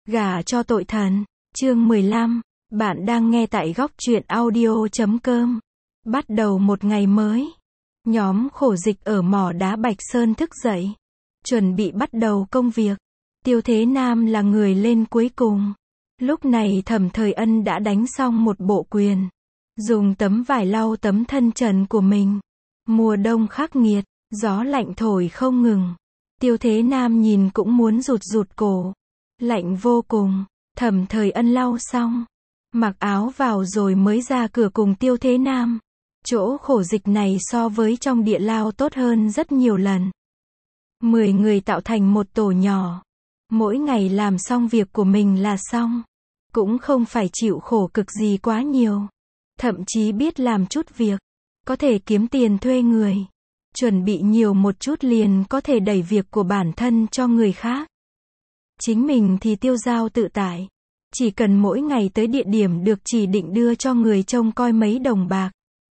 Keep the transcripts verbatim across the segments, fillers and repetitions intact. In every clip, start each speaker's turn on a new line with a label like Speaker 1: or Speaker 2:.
Speaker 1: Gả cho tội thần. Chương mười lăm. Bạn đang nghe tại góc truyện audio chấm com. Bắt đầu một ngày mới. Nhóm khổ dịch ở mỏ đá Bạch Sơn thức dậy. Chuẩn bị bắt đầu công việc. Tiêu Thế Nam là người lên cuối cùng. Lúc này Thẩm Thời Ân đã đánh xong một bộ quyền. Dùng tấm vải lau tấm thân trần của mình. Mùa đông khắc nghiệt, gió lạnh thổi không ngừng. Tiêu Thế Nam nhìn cũng muốn rụt rụt cổ. Lạnh vô cùng. Thẩm Thời Ân lau xong, mặc áo vào rồi mới ra cửa cùng Tiêu Thế Nam. Chỗ khổ dịch này so với trong địa lao tốt hơn rất nhiều lần. Mười người tạo thành một tổ nhỏ. Mỗi ngày làm xong việc của mình là xong. Cũng không phải chịu khổ cực gì quá nhiều. Thậm chí biết làm chút việc. Có thể kiếm tiền thuê người. Chuẩn bị nhiều một chút liền có thể đẩy việc của bản thân cho người khác. Chính mình thì tiêu dao tự tại. Chỉ cần mỗi ngày tới địa điểm được chỉ định đưa cho người trông coi mấy đồng bạc.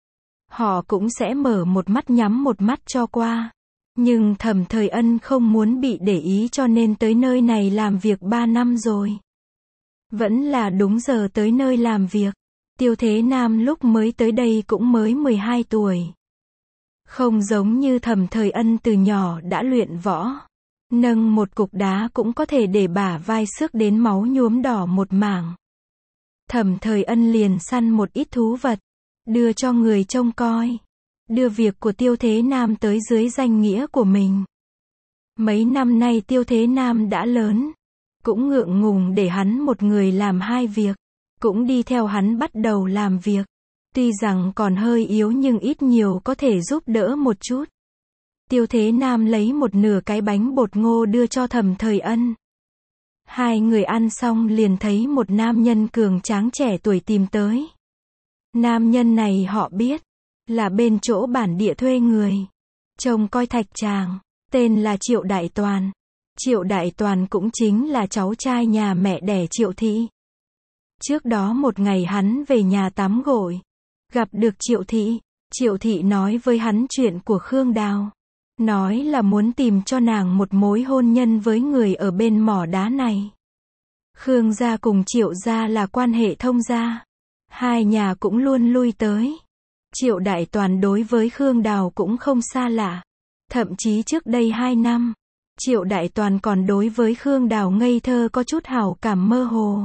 Speaker 1: Họ cũng sẽ mở một mắt nhắm một mắt cho qua. Nhưng Thẩm Thời Ân không muốn bị để ý cho nên tới nơi này làm việc ba năm rồi. Vẫn là đúng giờ tới nơi làm việc. Tiêu Thế Nam lúc mới tới đây cũng mới mười hai tuổi. Không giống như Thẩm Thời Ân từ nhỏ đã luyện võ. Nâng một cục đá cũng có thể để bả vai xước đến máu nhuốm đỏ một mảng. Thẩm Thời Ân liền săn một ít thú vật. Đưa cho người trông coi. Đưa việc của Tiêu Thế Nam tới dưới danh nghĩa của mình. Mấy năm nay Tiêu Thế Nam đã lớn. Cũng ngượng ngùng để hắn một người làm hai việc. Cũng đi theo hắn bắt đầu làm việc. Tuy rằng còn hơi yếu nhưng ít nhiều có thể giúp đỡ một chút. Tiêu Thế Nam lấy một nửa cái bánh bột ngô đưa cho Thẩm Thời Ân. Hai người ăn xong liền thấy một nam nhân cường tráng trẻ tuổi tìm tới. Nam nhân này họ biết. Là bên chỗ bản địa thuê người. Trông coi thạch tràng. Tên là Triệu Đại Toàn. Triệu Đại Toàn cũng chính là cháu trai nhà mẹ đẻ Triệu Thị. Trước đó một ngày hắn về nhà tắm gội. Gặp được Triệu Thị. Triệu Thị nói với hắn chuyện của Khương Đào. Nói là muốn tìm cho nàng một mối hôn nhân với người ở bên mỏ đá này. Khương gia cùng Triệu gia là quan hệ thông gia. Hai nhà cũng luôn lui tới. Triệu Đại Toàn đối với Khương Đào cũng không xa lạ. Thậm chí trước đây hai năm, Triệu Đại Toàn còn đối với Khương Đào ngây thơ có chút hảo cảm mơ hồ.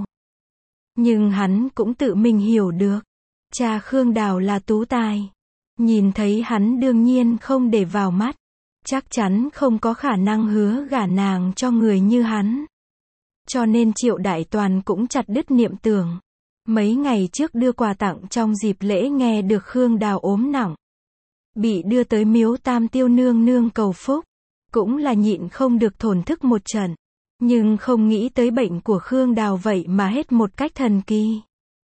Speaker 1: Nhưng hắn cũng tự mình hiểu được. Cha Khương Đào là tú tài. Nhìn thấy hắn đương nhiên không để vào mắt. Chắc chắn không có khả năng hứa gả nàng cho người như hắn. Cho nên Triệu Đại Toàn cũng chặt đứt niệm tưởng. Mấy ngày trước đưa quà tặng trong dịp lễ nghe được Khương Đào ốm nặng. Bị đưa tới miếu Tam Tiêu nương nương cầu phúc. Cũng là nhịn không được thổn thức một trận. Nhưng không nghĩ tới bệnh của Khương Đào vậy mà hết một cách thần kỳ.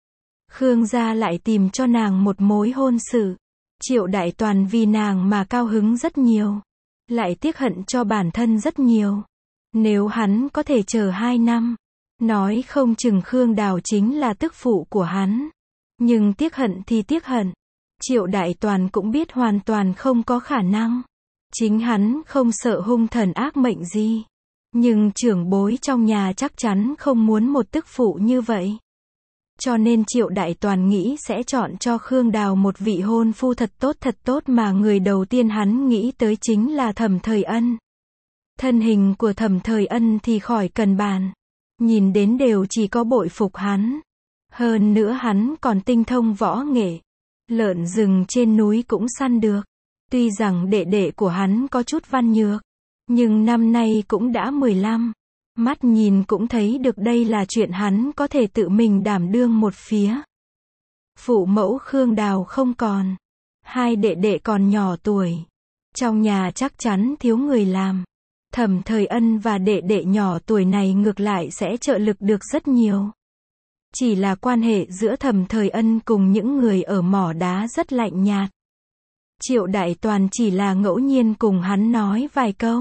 Speaker 1: Khương gia lại tìm cho nàng một mối hôn sự. Triệu Đại Toàn vì nàng mà cao hứng rất nhiều. Lại tiếc hận cho bản thân rất nhiều. Nếu hắn có thể chờ hai năm. Nói không chừng Khương Đào chính là tức phụ của hắn. Nhưng tiếc hận thì tiếc hận. Triệu Đại Toàn cũng biết hoàn toàn không có khả năng. Chính hắn không sợ hung thần ác mệnh gì. Nhưng trưởng bối trong nhà chắc chắn không muốn một tức phụ như vậy. Cho nên Triệu Đại Toàn nghĩ sẽ chọn cho Khương Đào một vị hôn phu thật tốt thật tốt mà người đầu tiên hắn nghĩ tới chính là Thẩm Thời Ân. Thân hình của Thẩm Thời Ân thì khỏi cần bàn. Nhìn đến đều chỉ có bội phục hắn. Hơn nữa hắn còn tinh thông võ nghệ. Lợn rừng trên núi cũng săn được. Tuy rằng đệ đệ của hắn có chút văn nhược. Nhưng năm nay cũng đã mười lăm. Mắt nhìn cũng thấy được đây là chuyện hắn có thể tự mình đảm đương một phía. Phụ mẫu Khương Đào không còn. Hai đệ đệ còn nhỏ tuổi. Trong nhà chắc chắn thiếu người làm. Thẩm Thời Ân và đệ đệ nhỏ tuổi này ngược lại sẽ trợ lực được rất nhiều. Chỉ là quan hệ giữa Thẩm Thời Ân cùng những người ở mỏ đá rất lạnh nhạt. Triệu Đại Toàn chỉ là ngẫu nhiên cùng hắn nói vài câu.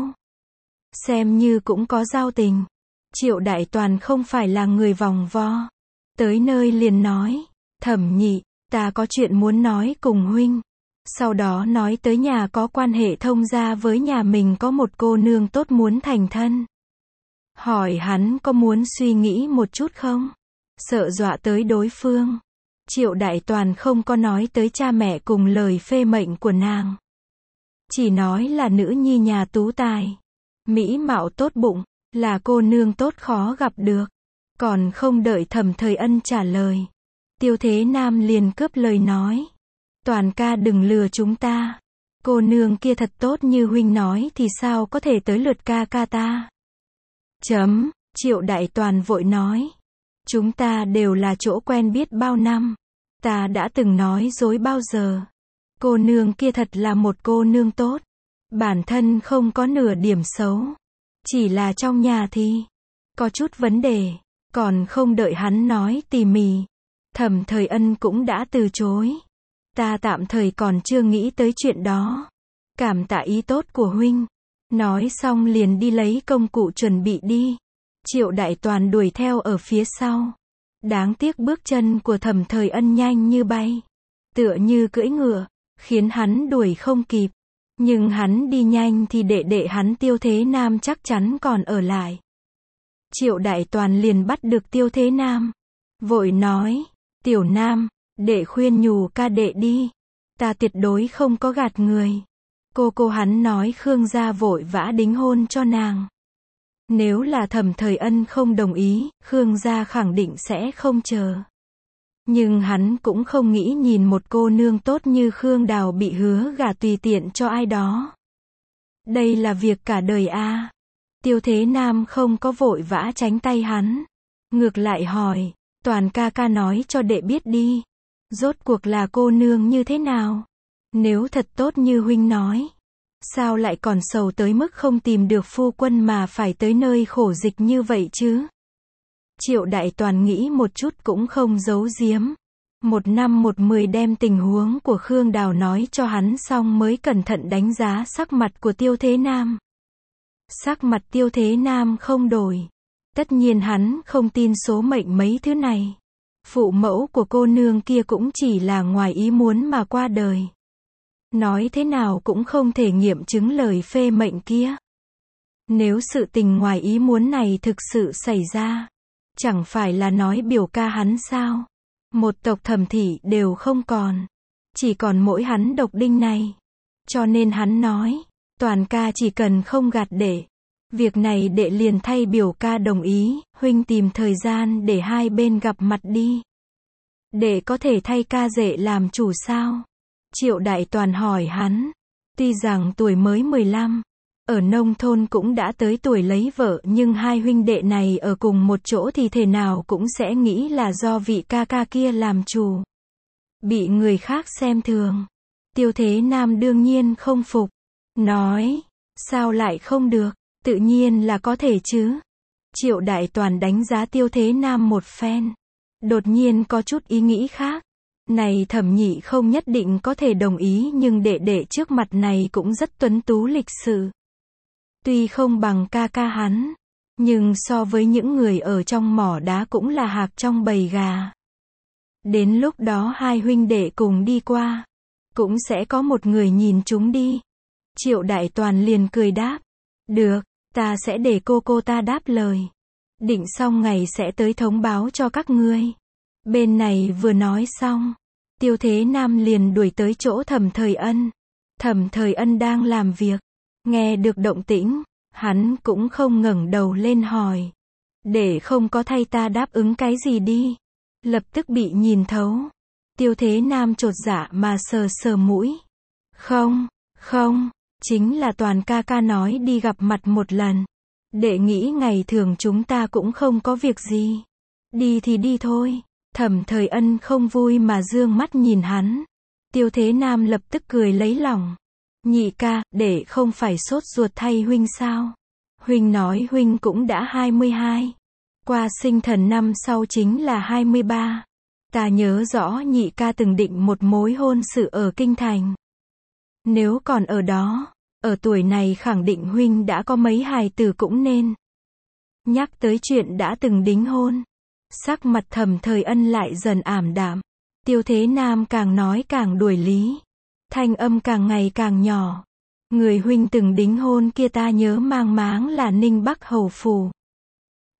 Speaker 1: Xem như cũng có giao tình. Triệu Đại Toàn không phải là người vòng vo. Tới nơi liền nói. Thẩm nhị, ta có chuyện muốn nói cùng huynh. Sau đó nói tới nhà có quan hệ thông gia với nhà mình có một cô nương tốt muốn thành thân. Hỏi hắn có muốn suy nghĩ một chút không? Sợ dọa tới đối phương. Triệu Đại Toàn không có nói tới cha mẹ cùng lời phê mệnh của nàng. Chỉ nói là nữ nhi nhà tú tài. Mỹ mạo tốt bụng, là cô nương tốt khó gặp được. Còn không đợi Thẩm Thời Ân trả lời. Tiêu Thế Nam liền cướp lời nói. Toàn ca đừng lừa chúng ta. Cô nương kia thật tốt như huynh nói thì sao có thể tới lượt ca ca ta. Chấm, Triệu Đại Toàn vội nói. Chúng ta đều là chỗ quen biết bao năm. Ta đã từng nói dối bao giờ. Cô nương kia thật là một cô nương tốt. Bản thân không có nửa điểm xấu. Chỉ là trong nhà thì có chút vấn đề. Còn không đợi hắn nói tỉ mỉ. Thẩm Thời Ân cũng đã từ chối. Ta tạm thời còn chưa nghĩ tới chuyện đó. Cảm tạ ý tốt của huynh. Nói xong liền đi lấy công cụ chuẩn bị đi. Triệu Đại Toàn đuổi theo ở phía sau. Đáng tiếc bước chân của Thẩm Thời Ân nhanh như bay. Tựa như cưỡi ngựa, khiến hắn đuổi không kịp. Nhưng hắn đi nhanh thì đệ đệ hắn Tiêu Thế Nam chắc chắn còn ở lại. Triệu Đại Toàn liền bắt được Tiêu Thế Nam. Vội nói, Tiểu Nam, đệ khuyên nhủ ca đệ đi. Ta tuyệt đối không có gạt người. Cô cô hắn nói Khương gia vội vã đính hôn cho nàng. Nếu là Thẩm Thời Ân không đồng ý, Khương gia khẳng định sẽ không chờ. Nhưng hắn cũng không nghĩ nhìn một cô nương tốt như Khương Đào bị hứa gả tùy tiện cho ai đó. Đây là việc cả đời a. À. Tiêu Thế Nam không có vội vã tránh tay hắn. Ngược lại hỏi, Toàn ca ca nói cho đệ biết đi. Rốt cuộc là cô nương như thế nào? Nếu thật tốt như huynh nói. Sao lại còn sầu tới mức không tìm được phu quân mà phải tới nơi khổ dịch như vậy chứ? Triệu Đại Toàn nghĩ một chút cũng không giấu giếm. Một năm một mười đem tình huống của Khương Đào nói cho hắn xong mới cẩn thận đánh giá sắc mặt của Tiêu Thế Nam. Sắc mặt Tiêu Thế Nam không đổi. Tất nhiên hắn không tin số mệnh mấy thứ này. Phụ mẫu của cô nương kia cũng chỉ là ngoài ý muốn mà qua đời. Nói thế nào cũng không thể nghiệm chứng lời phê mệnh kia. Nếu sự tình ngoài ý muốn này thực sự xảy ra, chẳng phải là nói biểu ca hắn sao? Một tộc Thẩm thị đều không còn. Chỉ còn mỗi hắn độc đinh này. Cho nên hắn nói, Toàn ca chỉ cần không gạt đệ. Việc này đệ liền thay biểu ca đồng ý, huynh tìm thời gian để hai bên gặp mặt đi. Đệ có thể thay ca rể làm chủ sao? Triệu Đại Toàn hỏi hắn. Tuy rằng tuổi mới mười lăm, ở nông thôn cũng đã tới tuổi lấy vợ nhưng hai huynh đệ này ở cùng một chỗ thì thể nào cũng sẽ nghĩ là do vị ca ca kia làm chủ. Bị người khác xem thường. Tiêu Thế Nam đương nhiên không phục. Nói, sao lại không được, tự nhiên là có thể chứ. Triệu Đại Toàn đánh giá Tiêu Thế Nam một phen. Đột nhiên có chút ý nghĩ khác. Này Thẩm nhị không nhất định có thể đồng ý nhưng đệ đệ trước mặt này cũng rất tuấn tú lịch sự. Tuy không bằng ca ca hắn, nhưng so với những người ở trong mỏ đá cũng là hạc trong bầy gà. Đến lúc đó hai huynh đệ cùng đi qua, cũng sẽ có một người nhìn chúng đi. Triệu Đại Toàn liền cười đáp. Được, ta sẽ để cô cô ta đáp lời. Định xong ngày sẽ tới thông báo cho các ngươi. Bên này vừa nói xong, Tiêu Thế Nam liền đuổi tới chỗ Thẩm Thời Ân. Thẩm Thời Ân đang làm việc. Nghe được động tĩnh, hắn cũng không ngẩng đầu lên hỏi. Để không có thay ta đáp ứng cái gì đi. Lập tức bị nhìn thấu. Tiêu Thế Nam chột dạ mà sờ sờ mũi. Không, không, chính là Toàn ca ca nói đi gặp mặt một lần. Đệ nghĩ ngày thường chúng ta cũng không có việc gì. Đi thì đi thôi. Thẩm Thời Ân không vui mà dương mắt nhìn hắn. Tiêu Thế Nam lập tức cười lấy lòng. Nhị ca, đệ không phải sốt ruột thay huynh sao? Huynh nói huynh cũng đã hai mươi hai. Qua sinh thần năm sau chính là hai mươi ba. Ta nhớ rõ nhị ca từng định một mối hôn sự ở Kinh Thành. Nếu còn ở đó, ở tuổi này khẳng định huynh đã có mấy hài tử cũng nên. Nhắc tới chuyện đã từng đính hôn. Sắc mặt Thẩm Thời Ân lại dần ảm đạm. Tiêu Thế Nam càng nói càng đuổi lý. Thanh âm càng ngày càng nhỏ. Người huynh từng đính hôn kia ta nhớ mang máng là Ninh Bắc Hầu Phủ.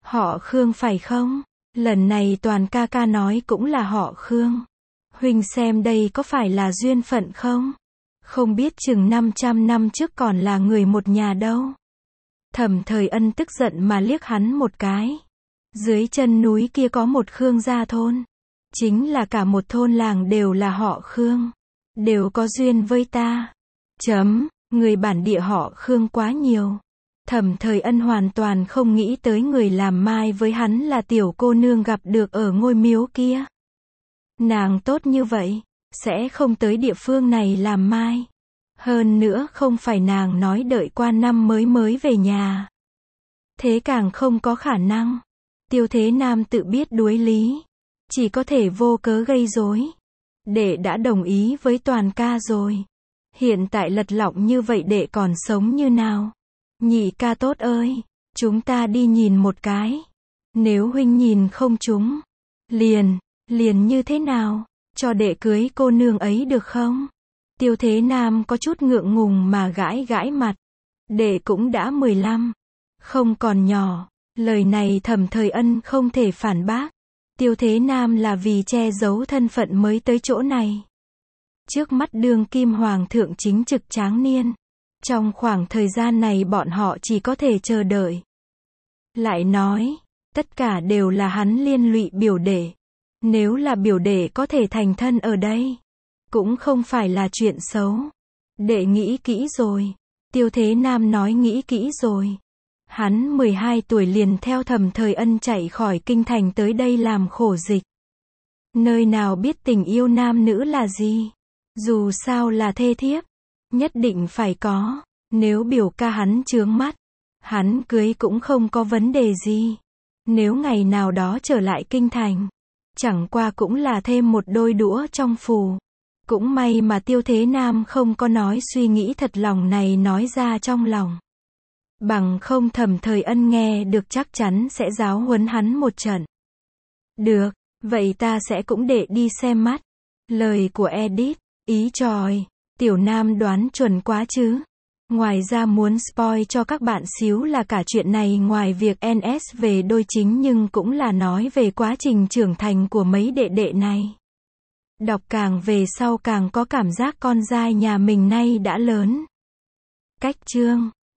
Speaker 1: Họ Khương phải không? Lần này toàn ca ca nói cũng là họ Khương. Huynh xem đây có phải là duyên phận không? Không biết chừng năm trăm năm trước còn là người một nhà đâu. Thẩm Thời Ân tức giận mà liếc hắn một cái. Dưới chân núi kia có một Khương gia thôn. Chính là cả một thôn làng đều là họ Khương. Đều có duyên với ta. Chấm, người bản địa họ Khương quá nhiều. Thẩm Thời Ân hoàn toàn không nghĩ tới người làm mai với hắn là tiểu cô nương gặp được ở ngôi miếu kia. Nàng tốt như vậy, sẽ không tới địa phương này làm mai. Hơn nữa không phải nàng nói đợi qua năm mới mới về nhà. Thế càng không có khả năng. Tiêu Thế Nam tự biết đuối lý. Chỉ có thể vô cớ gây rối. Đệ đã đồng ý với toàn ca rồi. Hiện tại lật lọng như vậy đệ còn sống như nào? Nhị ca tốt ơi, chúng ta đi nhìn một cái. Nếu huynh nhìn không trúng, liền, liền như thế nào? Cho đệ cưới cô nương ấy được không? Tiêu Thế Nam có chút ngượng ngùng mà gãi gãi mặt. Đệ cũng đã mười lăm, không còn nhỏ. Lời này Thẩm Thời Ân không thể phản bác. Tiêu Thế Nam là vì che giấu thân phận mới tới chỗ này. Trước mắt đương kim hoàng thượng chính trực tráng niên. Trong khoảng thời gian này bọn họ chỉ có thể chờ đợi. Lại nói, tất cả đều là hắn liên lụy biểu đệ. Nếu là biểu đệ có thể thành thân ở đây, cũng không phải là chuyện xấu. Đệ nghĩ kỹ rồi. Tiêu Thế Nam nói nghĩ kỹ rồi. Hắn mười hai tuổi liền theo Thẩm Thời Ân chạy khỏi kinh thành tới đây làm khổ dịch. Nơi nào biết tình yêu nam nữ là gì? Dù sao là thê thiếp, nhất định phải có. Nếu biểu ca hắn chướng mắt, hắn cưới cũng không có vấn đề gì. Nếu ngày nào đó trở lại kinh thành, chẳng qua cũng là thêm một đôi đũa trong phù. Cũng may mà Tiêu Thế Nam không có nói suy nghĩ thật lòng này nói ra trong lòng. Bằng không Thẩm Thời Ân nghe được chắc chắn sẽ giáo huấn hắn một trận. Được, vậy ta sẽ cũng để đi xem mắt. Lời của Edith, ý tròi, Tiểu Nam đoán chuẩn quá chứ. Ngoài ra muốn spoil cho các bạn xíu là cả chuyện này ngoài việc en ét về đôi chính nhưng cũng là nói về quá trình trưởng thành của mấy đệ đệ này. Đọc càng về sau càng có cảm giác con giai nhà mình nay đã lớn. Cách chương